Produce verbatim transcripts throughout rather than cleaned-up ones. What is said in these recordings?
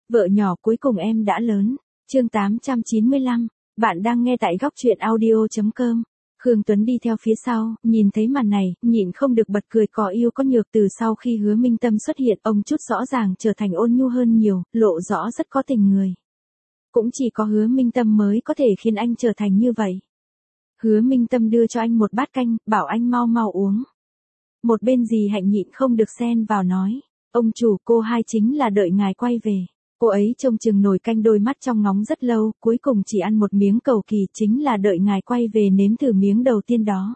Vợ nhỏ cuối cùng em đã lớn. Chương tám trăm chín mươi lăm, bạn đang nghe tại góc truyện audio chấm com. Khương Tuấn đi theo phía sau, nhìn thấy màn này, nhịn không được bật cười có yêu có nhược. Từ sau khi Hứa Minh Tâm xuất hiện, ông chút rõ ràng trở thành ôn nhu hơn nhiều, lộ rõ rất có tình người. Cũng chỉ có Hứa Minh Tâm mới có thể khiến anh trở thành như vậy. Hứa Minh Tâm đưa cho anh một bát canh, bảo anh mau mau uống. Một bên Dì Hạnh nhịn không được xen vào nói, ông chủ, cô hai chính là đợi ngài quay về. Cô ấy trông chừng nồi canh đôi mắt trong ngóng rất lâu, cuối cùng chỉ ăn một miếng cầu kỳ, chính là đợi ngài quay về nếm thử miếng đầu tiên đó.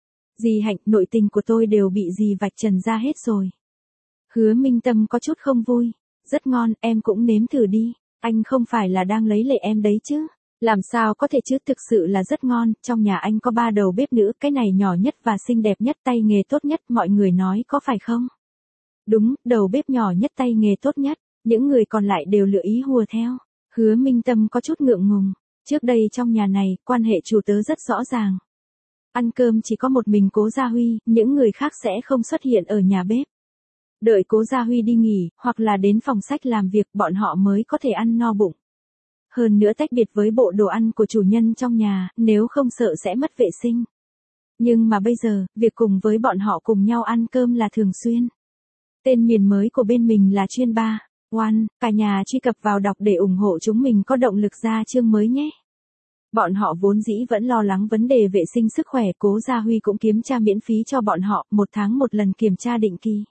Dì Hạnh, nội tình của tôi đều bị dì vạch trần ra hết rồi. Hứa Minh Tâm có chút không vui. Rất ngon, em cũng nếm thử đi. Anh không phải là đang lấy lệ em đấy chứ? Làm sao có thể chứ, thực sự là rất ngon. Trong nhà anh có ba đầu bếp nữ, cái này nhỏ nhất và xinh đẹp nhất, tay nghề tốt nhất, mọi người nói có phải không? Đúng, đầu bếp nhỏ nhất, tay nghề tốt nhất. Những người còn lại đều lựa ý hùa theo. Hứa Minh Tâm có chút ngượng ngùng. Trước đây trong nhà này, quan hệ chủ tớ rất rõ ràng. Ăn cơm chỉ có một mình Cố Gia Huy, những người khác sẽ không xuất hiện ở nhà bếp. Đợi Cố Gia Huy đi nghỉ, hoặc là đến phòng sách làm việc, bọn họ mới có thể ăn no bụng. Hơn nữa tách biệt với bộ đồ ăn của chủ nhân trong nhà, nếu không sợ sẽ mất vệ sinh. Nhưng mà bây giờ, việc cùng với bọn họ cùng nhau ăn cơm là thường xuyên. Tên miền mới của bên mình là Chuyên Ba. One, cả nhà truy cập vào đọc để ủng hộ chúng mình có động lực ra chương mới nhé. Bọn họ vốn dĩ vẫn lo lắng vấn đề vệ sinh sức khỏe, Cố Gia Huy cũng kiểm tra miễn phí cho bọn họ, một tháng một lần kiểm tra định kỳ.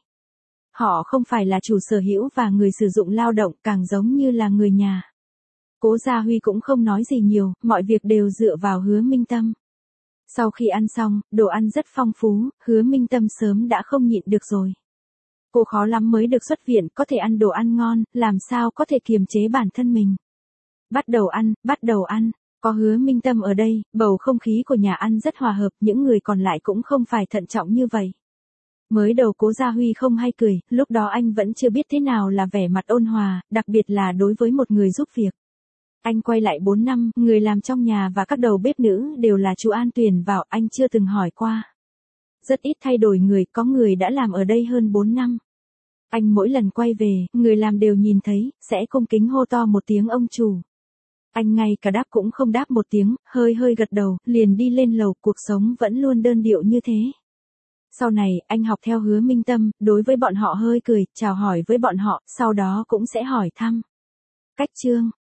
Họ không phải là chủ sở hữu và người sử dụng lao động, càng giống như là người nhà. Cố Gia Huy cũng không nói gì nhiều, mọi việc đều dựa vào Hứa Minh Tâm. Sau khi ăn xong, đồ ăn rất phong phú, Hứa Minh Tâm sớm đã không nhịn được rồi. Cô khó lắm mới được xuất viện, có thể ăn đồ ăn ngon, làm sao có thể kiềm chế bản thân mình. Bắt đầu ăn, bắt đầu ăn, có Hứa Minh Tâm ở đây, bầu không khí của nhà ăn rất hòa hợp, những người còn lại cũng không phải thận trọng như vậy. Mới đầu Cố Gia Huy không hay cười, lúc đó anh vẫn chưa biết thế nào là vẻ mặt ôn hòa, đặc biệt là đối với một người giúp việc. Anh quay lại bốn năm, người làm trong nhà và các đầu bếp nữ đều là chú An tuyển vào, anh chưa từng hỏi qua. Rất ít thay đổi người, có người đã làm ở đây hơn bốn năm. Anh mỗi lần quay về, người làm đều nhìn thấy, sẽ cung kính hô to một tiếng ông chủ. Anh ngay cả đáp cũng không đáp một tiếng, hơi hơi gật đầu, liền đi lên lầu, cuộc sống vẫn luôn đơn điệu như thế. Sau này, anh học theo Hứa Minh Tâm, đối với bọn họ hơi cười, chào hỏi với bọn họ, sau đó cũng sẽ hỏi thăm. Cách chương,